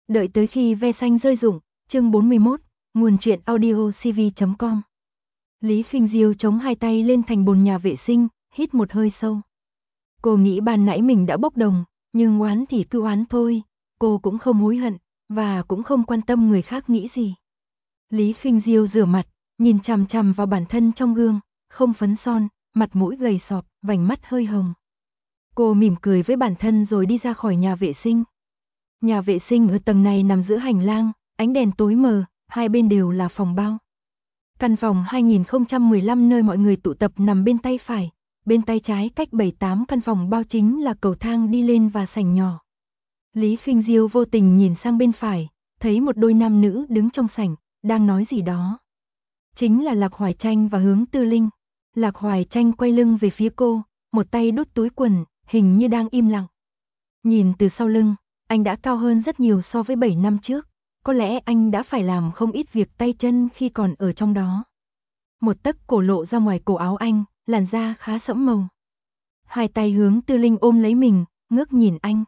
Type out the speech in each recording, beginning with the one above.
Đợi tới khi ve xanh rơi rụng, chương 41, nguồn truyện audio cv.com. Lý Khinh Diêu chống hai tay lên thành bồn nhà vệ sinh, hít một hơi sâu. Cô nghĩ ban nãy mình đã bốc đồng, nhưng oán thì cứ oán thôi, cô cũng không hối hận, và cũng không quan tâm người khác nghĩ gì. Lý Khinh Diêu rửa mặt, nhìn chằm chằm vào bản thân trong gương, không phấn son, mặt mũi gầy sọp, vành mắt hơi hồng. Cô mỉm cười với bản thân rồi đi ra khỏi nhà vệ sinh. Nhà vệ sinh ở tầng này nằm giữa hành lang, ánh đèn tối mờ, hai bên đều là phòng bao. Căn phòng 2015 nơi mọi người tụ tập nằm bên tay phải, bên tay trái cách 7-8 căn phòng bao chính là cầu thang đi lên và sảnh nhỏ. Lý Khinh Diêu vô tình nhìn sang bên phải, thấy một đôi nam nữ đứng trong sảnh, đang nói gì đó. Chính là Lạc Hoài Tranh và Hướng Tư Linh. Lạc Hoài Tranh quay lưng về phía cô, một tay đút túi quần, hình như đang im lặng. Nhìn từ sau lưng, anh đã cao hơn rất nhiều so với 7 năm trước, có lẽ anh đã phải làm không ít việc tay chân khi còn ở trong đó. Một tấc cổ lộ ra ngoài cổ áo anh, làn da khá sẫm màu. Hai tay Hướng Tư Linh ôm lấy mình, ngước nhìn anh.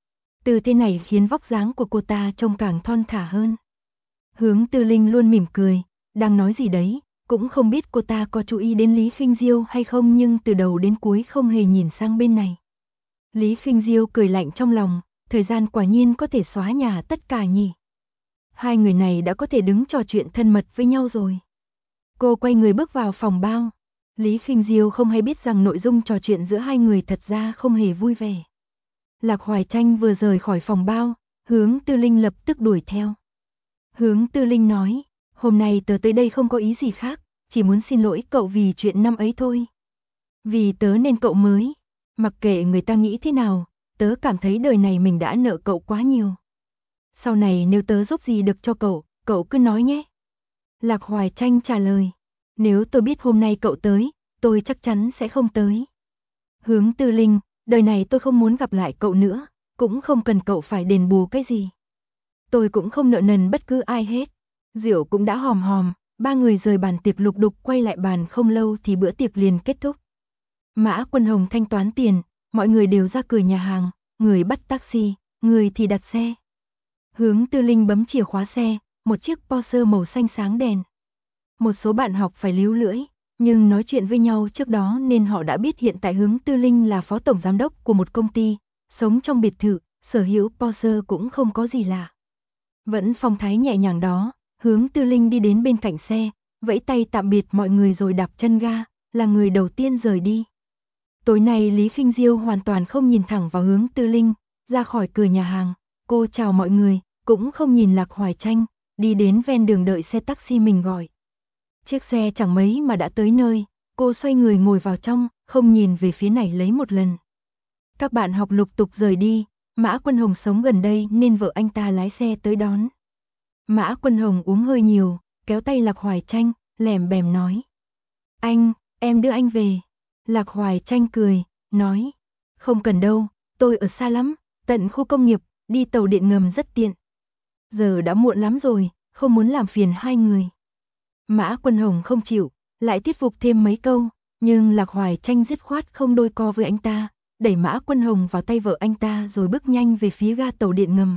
Tư thế này khiến vóc dáng của cô ta trông càng thon thả hơn. Hướng Tư Linh luôn mỉm cười, đang nói gì đấy, cũng không biết cô ta có chú ý đến Lý Khinh Diêu hay không, nhưng từ đầu đến cuối không hề nhìn sang bên này. Lý Khinh Diêu cười lạnh trong lòng, thời gian quả nhiên có thể xóa nhòa tất cả nhỉ. Hai người này đã có thể đứng trò chuyện thân mật với nhau rồi. Cô quay người bước vào phòng bao. Lý Khinh Diêu không hay biết rằng nội dung trò chuyện giữa hai người thật ra không hề vui vẻ. Lạc Hoài Tranh vừa rời khỏi phòng bao, Hướng Tư Linh lập tức đuổi theo. Hướng Tư Linh nói, hôm nay tớ tới đây không có ý gì khác, chỉ muốn xin lỗi cậu vì chuyện năm ấy thôi. Vì tớ nên cậu mới, mặc kệ người ta nghĩ thế nào, tớ cảm thấy đời này mình đã nợ cậu quá nhiều. Sau này nếu tớ giúp gì được cho cậu cứ nói nhé. Lạc Hoài Tranh trả lời, nếu tôi biết hôm nay cậu tới, tôi chắc chắn sẽ không tới. Hướng Tư Linh, đời này tôi không muốn gặp lại cậu nữa, cũng không cần cậu phải đền bù cái gì. Tôi cũng không nợ nần bất cứ ai hết. Rượu cũng đã hòm hòm, ba người rời bàn tiệc lục đục quay lại bàn không lâu thì bữa tiệc liền kết thúc. Mã Quân Hồng thanh toán tiền, mọi người đều ra cửa nhà hàng, người bắt taxi, người thì đặt xe. Hướng Tư Linh bấm chìa khóa xe, một chiếc Porsche màu xanh sáng đèn. Một số bạn học phải líu lưỡi, nhưng nói chuyện với nhau trước đó nên họ đã biết hiện tại Hướng Tư Linh là phó tổng giám đốc của một công ty, sống trong biệt thự, sở hữu Porsche cũng không có gì lạ. Vẫn phong thái nhẹ nhàng đó, Hướng Tư Linh đi đến bên cạnh xe, vẫy tay tạm biệt mọi người rồi đạp chân ga, là người đầu tiên rời đi. Tối nay Lý Khinh Diêu hoàn toàn không nhìn thẳng vào Hướng Tư Linh, ra khỏi cửa nhà hàng, cô chào mọi người, cũng không nhìn Lạc Hoài Tranh, đi đến ven đường đợi xe taxi mình gọi. Chiếc xe chẳng mấy mà đã tới nơi, cô xoay người ngồi vào trong, không nhìn về phía này lấy một lần. Các bạn học lục tục rời đi, Mã Quân Hồng sống gần đây nên vợ anh ta lái xe tới đón. Mã Quân Hồng uống hơi nhiều, kéo tay Lạc Hoài Tranh, lèm bèm nói. Anh, em đưa anh về. Lạc Hoài Tranh cười, nói. Không cần đâu, tôi ở xa lắm, tận khu công nghiệp, đi tàu điện ngầm rất tiện. Giờ đã muộn lắm rồi, không muốn làm phiền hai người. Mã Quân Hồng không chịu, lại thuyết phục thêm mấy câu, nhưng Lạc Hoài Tranh dứt khoát không đôi co với anh ta, đẩy Mã Quân Hồng vào tay vợ anh ta rồi bước nhanh về phía ga tàu điện ngầm.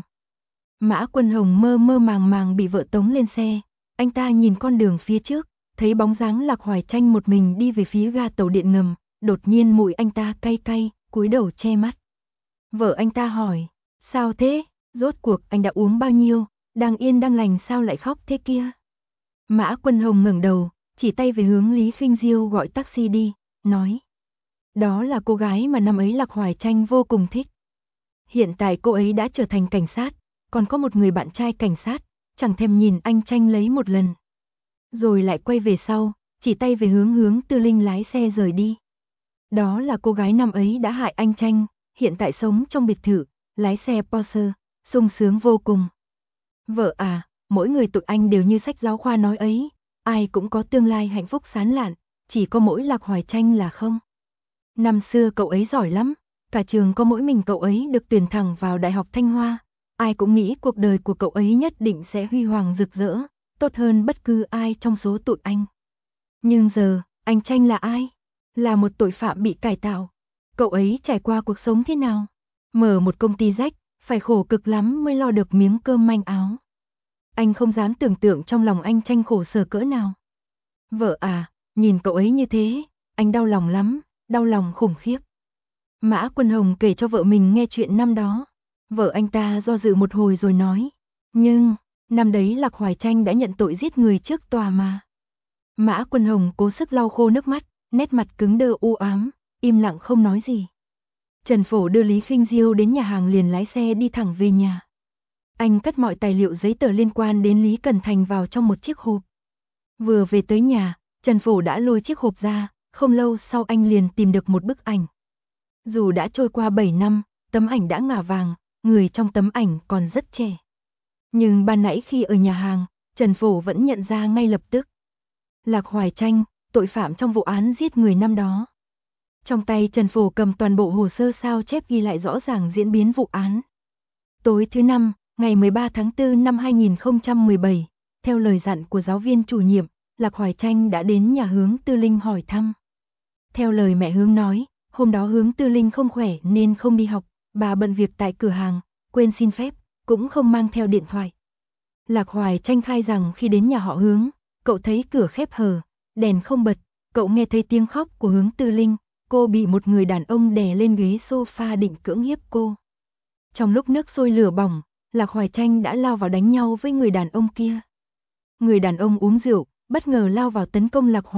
Mã Quân Hồng mơ mơ màng màng bị vợ tống lên xe, anh ta nhìn con đường phía trước, thấy bóng dáng Lạc Hoài Tranh một mình đi về phía ga tàu điện ngầm, đột nhiên mũi anh ta cay cay, cúi đầu che mắt. Vợ anh ta hỏi, sao thế, rốt cuộc anh đã uống bao nhiêu, đang yên đang lành sao lại khóc thế kia? Mã Quân Hồng ngẩng đầu, chỉ tay về hướng Lý Khinh Diêu gọi taxi đi, nói. Đó là cô gái mà năm ấy Lạc Hoài Tranh vô cùng thích. Hiện tại cô ấy đã trở thành cảnh sát, còn có một người bạn trai cảnh sát, chẳng thèm nhìn anh Tranh lấy một lần. Rồi lại quay về sau, chỉ tay về Hướng Tư Linh lái xe rời đi. Đó là cô gái năm ấy đã hại anh Tranh, hiện tại sống trong biệt thự, lái xe Porsche, sung sướng vô cùng. Vợ à, mỗi người tụi anh đều như sách giáo khoa nói ấy, ai cũng có tương lai hạnh phúc sáng lạn, chỉ có mỗi Lạc Hoài Tranh là không. Năm xưa cậu ấy giỏi lắm, cả trường có mỗi mình cậu ấy được tuyển thẳng vào Đại học Thanh Hoa, ai cũng nghĩ cuộc đời của cậu ấy nhất định sẽ huy hoàng rực rỡ, tốt hơn bất cứ ai trong số tụi anh. Nhưng giờ, anh Tranh là ai? Là một tội phạm bị cải tạo. Cậu ấy trải qua cuộc sống thế nào? Mở một công ty rách, phải khổ cực lắm mới lo được miếng cơm manh áo. Anh không dám tưởng tượng trong lòng anh Tranh khổ sở cỡ nào. Vợ à, nhìn cậu ấy như thế, anh đau lòng lắm, đau lòng khủng khiếp. Mã Quân Hồng kể cho vợ mình nghe chuyện năm đó. Vợ anh ta do dự một hồi rồi nói, nhưng, năm đấy Lạc Hoài Tranh đã nhận tội giết người trước tòa mà. Mã Quân Hồng cố sức lau khô nước mắt, nét mặt cứng đơ u ám, im lặng không nói gì. Trần Phổ đưa Lý Khinh Diêu đến nhà hàng liền lái xe đi thẳng về nhà. Anh cất mọi tài liệu giấy tờ liên quan đến Lý Cẩn Thành vào trong một chiếc hộp. Vừa về tới nhà, Trần Phổ đã lôi chiếc hộp ra, không lâu sau anh liền tìm được một bức ảnh. Dù đã trôi qua 7 năm, tấm ảnh đã ngả vàng, người trong tấm ảnh còn rất trẻ. Nhưng ban nãy khi ở nhà hàng, Trần Phổ vẫn nhận ra ngay lập tức. Lạc Hoài Tranh, tội phạm trong vụ án giết người năm đó. Trong tay Trần Phổ cầm toàn bộ hồ sơ sao chép ghi lại rõ ràng diễn biến vụ án. Tối thứ Năm, ngày 13 tháng 4 năm 2017, theo lời dặn của giáo viên chủ nhiệm, Lạc Hoài Tranh đã đến nhà Hướng Tư Linh hỏi thăm. Theo lời mẹ Hướng nói, hôm đó Hướng Tư Linh không khỏe nên không đi học, bà bận việc tại cửa hàng, quên xin phép, cũng không mang theo điện thoại. Lạc Hoài Tranh khai rằng khi đến nhà họ Hướng, cậu thấy cửa khép hờ, đèn không bật, cậu nghe thấy tiếng khóc của Hướng Tư Linh, cô bị một người đàn ông đè lên ghế sofa định cưỡng hiếp cô. Trong lúc nước sôi lửa bỏng, Lạc Hoài Tranh đã lao vào đánh nhau với người đàn ông kia. Người đàn ông uống rượu, bất ngờ lao vào tấn công Lạc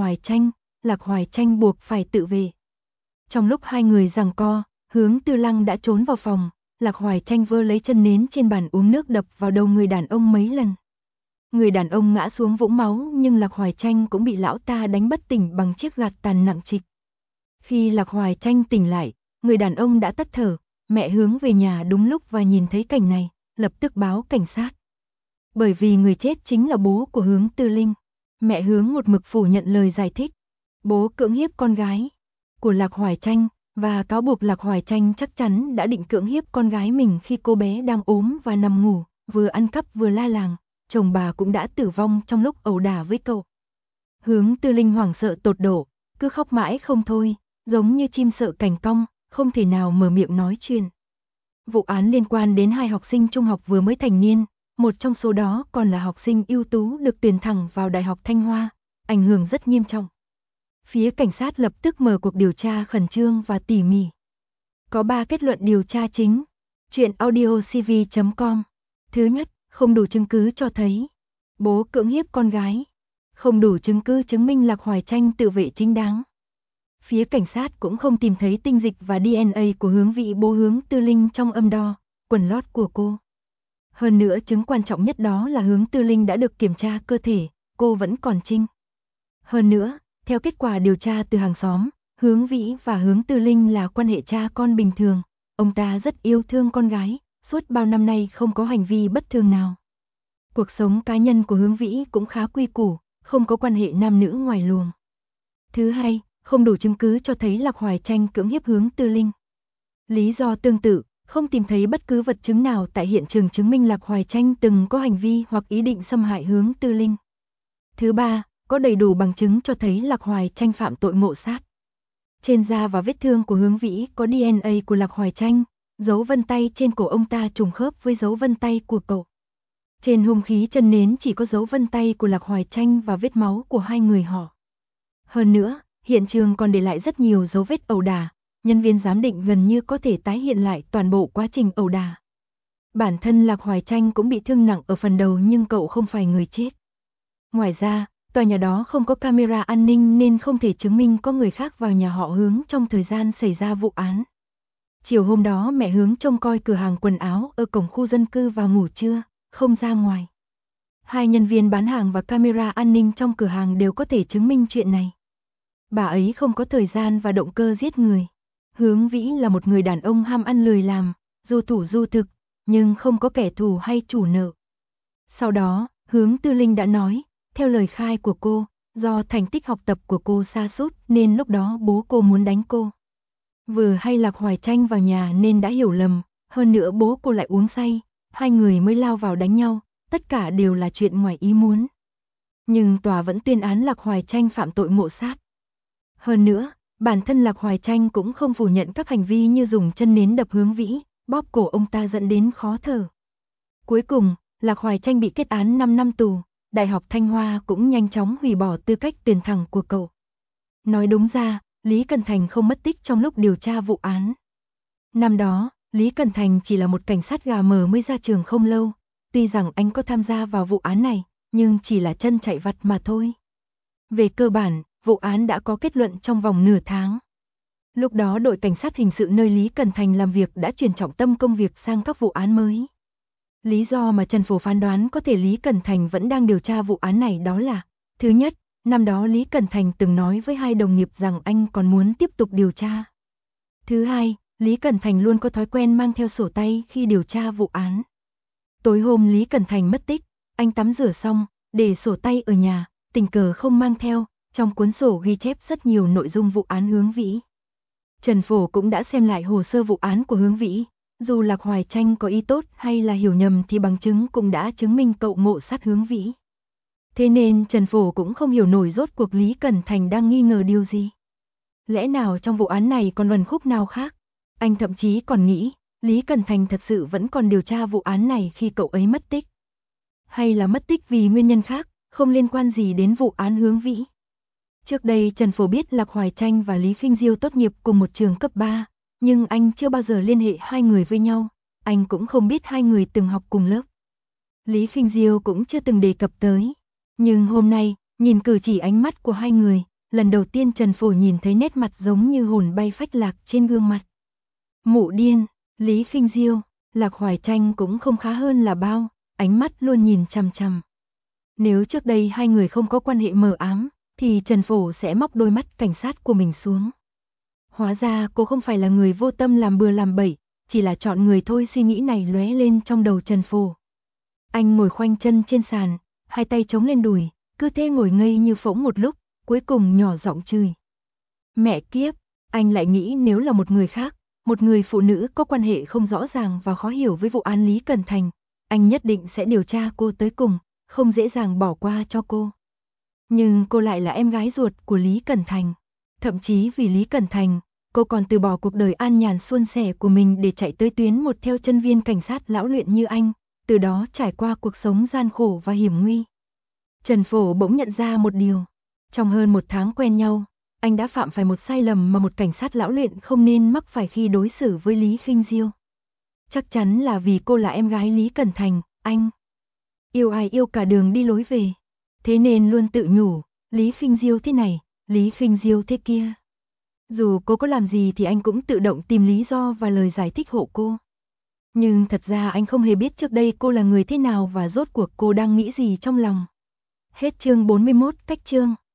Hoài Tranh buộc phải tự vệ. Trong lúc hai người giằng co, Hướng Tư Lăng đã trốn vào phòng, Lạc Hoài Tranh vơ lấy chân nến trên bàn uống nước đập vào đầu người đàn ông mấy lần. Người đàn ông ngã xuống vũng máu nhưng Lạc Hoài Tranh cũng bị lão ta đánh bất tỉnh bằng chiếc gạt tàn nặng trịch. Khi Lạc Hoài Tranh tỉnh lại, người đàn ông đã tắt thở, mẹ Hướng về nhà đúng lúc và nhìn thấy cảnh này, lập tức báo cảnh sát. Bởi vì người chết chính là bố của Hướng Tư Linh. Mẹ Hướng một mực phủ nhận lời giải thích. Bố cưỡng hiếp con gái của Lạc Hoài Tranh và cáo buộc Lạc Hoài Tranh chắc chắn đã định cưỡng hiếp con gái mình khi cô bé đang ốm và nằm ngủ, vừa ăn cắp vừa la làng. Chồng bà cũng đã tử vong trong lúc ẩu đả với cậu. Hướng Tư Linh hoảng sợ tột độ, cứ khóc mãi không thôi, giống như chim sợ cành cong, không thể nào mở miệng nói chuyện. Vụ án liên quan đến hai học sinh trung học vừa mới thành niên, một trong số đó còn là học sinh ưu tú được tuyển thẳng vào Đại học Thanh Hoa, ảnh hưởng rất nghiêm trọng. Phía cảnh sát lập tức mở cuộc điều tra khẩn trương và tỉ mỉ. Có 3 kết luận điều tra chính. Chuyện audiocv.com. Thứ nhất, không đủ chứng cứ cho thấy bố cưỡng hiếp con gái. Không đủ chứng cứ chứng minh Lạc Hoài Tranh tự vệ chính đáng. Phía cảnh sát cũng không tìm thấy tinh dịch và DNA của Hướng vị bố Hướng Tư Linh trong âm đo, quần lót của cô. Hơn nữa chứng quan trọng nhất đó là Hướng Tư Linh đã được kiểm tra cơ thể, cô vẫn còn trinh. Hơn nữa, theo kết quả điều tra từ hàng xóm, Hướng Vĩ và Hướng Tư Linh là quan hệ cha con bình thường, ông ta rất yêu thương con gái, suốt bao năm nay không có hành vi bất thường nào. Cuộc sống cá nhân của Hướng Vĩ cũng khá quy củ, không có quan hệ nam nữ ngoài luồng. Thứ hai, không đủ chứng cứ cho thấy Lạc Hoài Tranh cưỡng hiếp Hướng Tư Linh. Lý do tương tự, không tìm thấy bất cứ vật chứng nào tại hiện trường chứng minh Lạc Hoài Tranh từng có hành vi hoặc ý định xâm hại Hướng Tư Linh. Thứ ba, có đầy đủ bằng chứng cho thấy Lạc Hoài Tranh phạm tội ngộ sát. Trên da và vết thương của Hướng Vĩ có DNA của Lạc Hoài Tranh, dấu vân tay trên cổ ông ta trùng khớp với dấu vân tay của cậu. Trên hung khí chân nến chỉ có dấu vân tay của Lạc Hoài Tranh và vết máu của hai người họ. Hơn nữa, hiện trường còn để lại rất nhiều dấu vết ẩu đả, nhân viên giám định gần như có thể tái hiện lại toàn bộ quá trình ẩu đả. Bản thân Lạc Hoài Tranh cũng bị thương nặng ở phần đầu nhưng cậu không phải người chết. Ngoài ra, tòa nhà đó không có camera an ninh nên không thể chứng minh có người khác vào nhà họ Hướng trong thời gian xảy ra vụ án. Chiều hôm đó mẹ Hướng trông coi cửa hàng quần áo ở cổng khu dân cư và ngủ trưa, không ra ngoài. Hai nhân viên bán hàng và camera an ninh trong cửa hàng đều có thể chứng minh chuyện này. Bà ấy không có thời gian và động cơ giết người. Hướng Vĩ là một người đàn ông ham ăn lười làm, du thủ du thực, nhưng không có kẻ thù hay chủ nợ. Sau đó, Hướng Tư Linh đã nói, theo lời khai của cô, do thành tích học tập của cô sa sút nên lúc đó bố cô muốn đánh cô. Vừa hay Lạc Hoài Tranh vào nhà nên đã hiểu lầm, hơn nữa bố cô lại uống say, hai người mới lao vào đánh nhau, tất cả đều là chuyện ngoài ý muốn. Nhưng tòa vẫn tuyên án Lạc Hoài Tranh phạm tội ngộ sát. Hơn nữa, bản thân Lạc Hoài Tranh cũng không phủ nhận các hành vi như dùng chân nến đập Hướng Vĩ, bóp cổ ông ta dẫn đến khó thở. Cuối cùng, Lạc Hoài Tranh bị kết án 5 năm tù, Đại học Thanh Hoa cũng nhanh chóng hủy bỏ tư cách tuyển thẳng của cậu. Nói đúng ra, Lý Cần Thành không mất tích trong lúc điều tra vụ án. Năm đó, Lý Cần Thành chỉ là một cảnh sát gà mờ mới ra trường không lâu, tuy rằng anh có tham gia vào vụ án này, nhưng chỉ là chân chạy vặt mà thôi. Về cơ bản, vụ án đã có kết luận trong vòng nửa tháng. Lúc đó đội cảnh sát hình sự nơi Lý Cần Thành làm việc đã chuyển trọng tâm công việc sang các vụ án mới. Lý do mà Trần Phổ phán đoán có thể Lý Cần Thành vẫn đang điều tra vụ án này đó là: thứ nhất, năm đó Lý Cần Thành từng nói với hai đồng nghiệp rằng anh còn muốn tiếp tục điều tra. Thứ hai, Lý Cần Thành luôn có thói quen mang theo sổ tay khi điều tra vụ án. Tối hôm Lý Cần Thành mất tích, anh tắm rửa xong, để sổ tay ở nhà, tình cờ không mang theo, trong cuốn sổ ghi chép rất nhiều nội dung vụ án Hướng Vĩ. Trần Phổ cũng đã xem lại hồ sơ vụ án của Hướng Vĩ, dù Lạc Hoài Tranh có ý tốt hay là hiểu nhầm thì bằng chứng cũng đã chứng minh cậu ngộ sát Hướng Vĩ. Thế nên Trần Phổ cũng không hiểu nổi rốt cuộc Lý Cần Thành đang nghi ngờ điều gì. Lẽ nào trong vụ án này còn luẩn khúc nào khác? Anh thậm chí còn nghĩ, Lý Cần Thành thật sự vẫn còn điều tra vụ án này khi cậu ấy mất tích. Hay là mất tích vì nguyên nhân khác, không liên quan gì đến vụ án Hướng Vĩ. Trước đây Trần Phổ biết Lạc Hoài Tranh và Lý Khinh Diêu tốt nghiệp cùng một trường cấp 3, nhưng anh chưa bao giờ liên hệ hai người với nhau, anh cũng không biết hai người từng học cùng lớp. Lý Khinh Diêu cũng chưa từng đề cập tới. Nhưng hôm nay, nhìn cử chỉ ánh mắt của hai người, lần đầu tiên Trần Phổ nhìn thấy nét mặt giống như hồn bay phách lạc trên gương mặt. Mụ điên, Lý Khinh Diêu, Lạc Hoài Tranh cũng không khá hơn là bao, ánh mắt luôn nhìn chằm chằm. Nếu trước đây hai người không có quan hệ mờ ám, thì Trần Phổ sẽ móc đôi mắt cảnh sát của mình xuống. Hóa ra cô không phải là người vô tâm làm bừa làm bậy, chỉ là chọn người thôi. Suy nghĩ này lóe lên trong đầu Trần Phổ. Anh ngồi khoanh chân trên sàn, hai tay chống lên đùi, cứ thế ngồi ngây như phỗng một lúc, cuối cùng nhỏ giọng chửi. Mẹ kiếp, anh lại nghĩ nếu là một người khác, một người phụ nữ có quan hệ không rõ ràng và khó hiểu với vụ án Lý Cần Thành, anh nhất định sẽ điều tra cô tới cùng, không dễ dàng bỏ qua cho cô. Nhưng cô lại là em gái ruột của Lý Cần Thành. Thậm chí vì Lý Cần Thành, cô còn từ bỏ cuộc đời an nhàn suôn sẻ của mình để chạy tới tuyến một theo chân viên cảnh sát lão luyện như anh, từ đó trải qua cuộc sống gian khổ và hiểm nguy. Trần Phổ bỗng nhận ra một điều. Trong hơn một tháng quen nhau, anh đã phạm phải một sai lầm mà một cảnh sát lão luyện không nên mắc phải khi đối xử với Lý Khinh Diêu. Chắc chắn là vì cô là em gái Lý Cần Thành, anh yêu ai yêu cả đường đi lối về. Thế nên luôn tự nhủ, Lý Khinh Diêu thế này, Lý Khinh Diêu thế kia. Dù cô có làm gì thì anh cũng tự động tìm lý do và lời giải thích hộ cô. Nhưng thật ra anh không hề biết trước đây cô là người thế nào và rốt cuộc cô đang nghĩ gì trong lòng. Hết chương 41, cách chương.